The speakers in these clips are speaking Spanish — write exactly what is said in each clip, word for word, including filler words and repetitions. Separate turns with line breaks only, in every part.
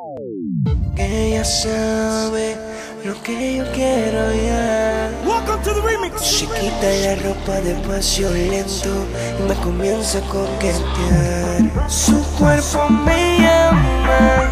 Que ella sabe lo que yo quiero ya.
Welcome to the remix.
Se quita la ropa despacio lento y me comienza a coquetear. Su cuerpo me llama.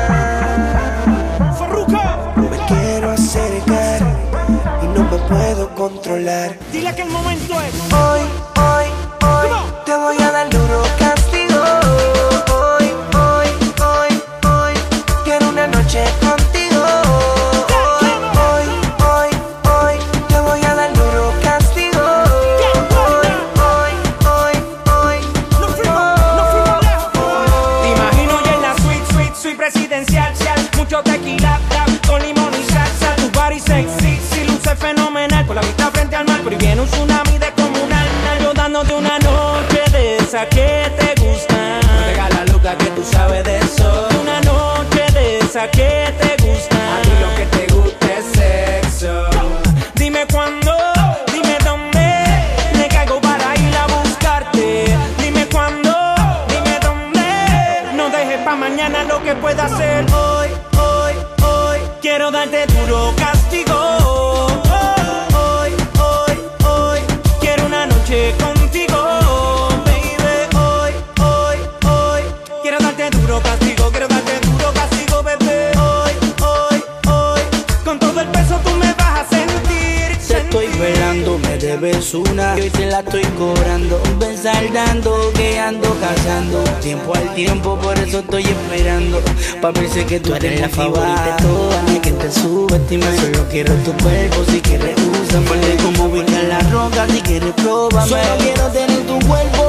Farruko.
Me quiero acercar y no me puedo controlar.
Dile que el momento es
Hoy, hoy, hoy te voy a dar duro castigo. Hoy, hoy, hoy, hoy quiero una noche contigo. Hoy, hoy, hoy, hoy te voy a dar duro castigo. Hoy, hoy, hoy, hoy
No fuimos, no fuimos lejos. Te imagino ya en la suite, suite, suite presidencial. Mucho tequila, tap, con limón y salsa. Tu body sexy, si luce fenomenal. Con la vista frente al mar, pero viene un tsunami descomunal. Yo dándote una noche de esa que te gusta. Regala loca que tú sabes de eso. Una noche de esa que te gusta. A ti lo que te gusta es sexo. Dime cuándo, dime dónde. Me caigo para ir a buscarte. Dime cuándo, dime dónde. No dejes pa' mañana lo que pueda hacer hoy, hoy, hoy. Quiero darte duro castigo. Hoy, hoy, hoy. Quiero una noche contigo, baby. Hoy, hoy, hoy. Quiero darte duro castigo. Quiero darte duro castigo, bebé. Hoy, hoy, hoy. Con todo el peso tú me vas a sentir.
Te estoy velando, me debes una y hoy te la estoy cobrando. Ven saldando, que ando cazando. Tiempo al tiempo, por eso estoy esperando. Pa' verse que tú eres la favorita de todas. No hay quien te subestime, solo quiero tu cuerpo. Si quieres usa, porque como ubicar la roca. Si quieres pruébame, solo quiero tener tu cuerpo.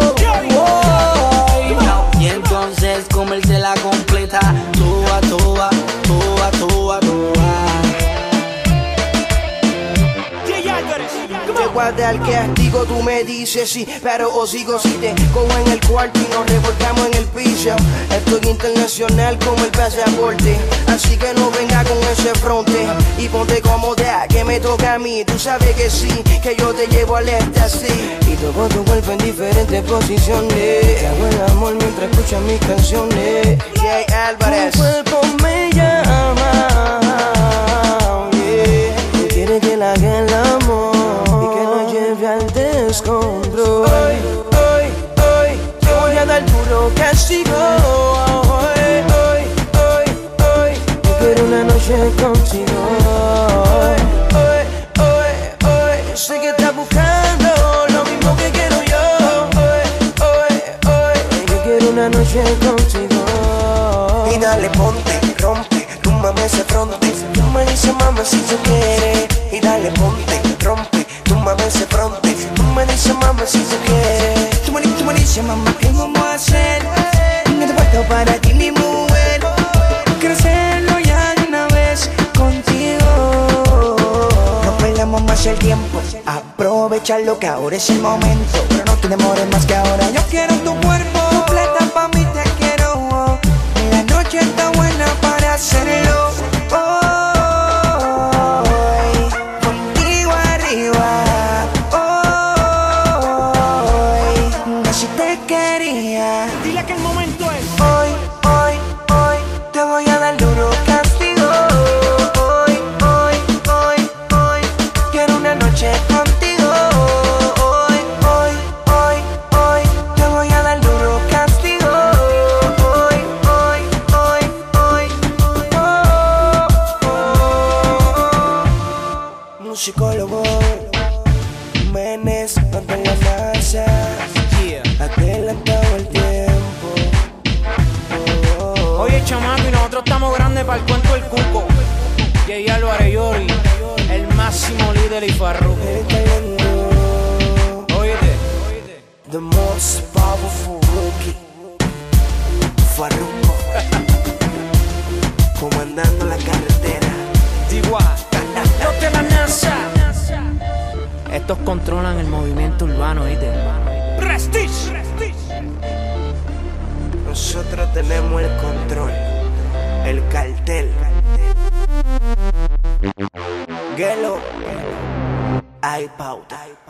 Oh, y entonces comérsela completa. Toa, toa, toa, toa, toa.
Te guarda el castigo, tú me dices sí, pero o sigo si te cojo en el cuarto y nos revolcamos en el piso. Estoy internacional como el pasaporte, así que no venga con ese fronte. Y ponte cómoda, que me toca a mí, tú sabes que sí, que yo te llevo al éxtasis. Y toco tu cuerpo en diferentes posiciones. Te hago el amor mientras escuchas mis canciones. Jay Álvarez. Tu cuerpo me llama, yeah. Tú quieres que la haga el amor al descontrol. Hoy, hoy, hoy te voy a dar duro castigo. Hoy, hoy, hoy, hoy yo quiero una noche contigo. Hoy, hoy, hoy, hoy sé que estás buscando lo mismo que quiero yo. Hoy, hoy, hoy yo quiero una noche contigo. Y dale, ponte, rompe, túmbame ese fronte. Tú me dices, mamá, si tú quieres. Y dale, ponte, rompe, túmbame ese fronte. Tú me dices, mamá, si tú quieres. Tú me, tú me dices, mamá, ¿qué vamos a hacer? No te falta para ti, mi mujer. Quiero hacerlo ya de una vez contigo. No perdamos más el tiempo, aprovechalo que ahora es el momento. Pero no te demores más que ahora. Yo quiero tu cuerpo completa, pa' mí te quiero. La noche está buena para hacerlo.
Dile que el momento es
Hoy, hoy, hoy te voy a dar duro castigo. Hoy, hoy, hoy, hoy quiero una noche contigo. Hoy, hoy, hoy, hoy te voy a dar duro castigo. Hoy, hoy, hoy, hoy oh, oh, oh. Musicólogo Jiménez, ante la NASA. Adelantado el tiempo. Oh, oh.
Oye, chamaco, y nosotros estamos grandes para el cuento del cuco. Jay Álvarez Yori, el máximo líder y Farruko. Óyete,
The most powerful rookie, Farruko. Comandando la carretera.
Igual, los de la NASA. Estos controlan el movimiento urbano, ¿oíste? Prestige.
Nosotros tenemos el control, el cartel. Gelo, hay pauta.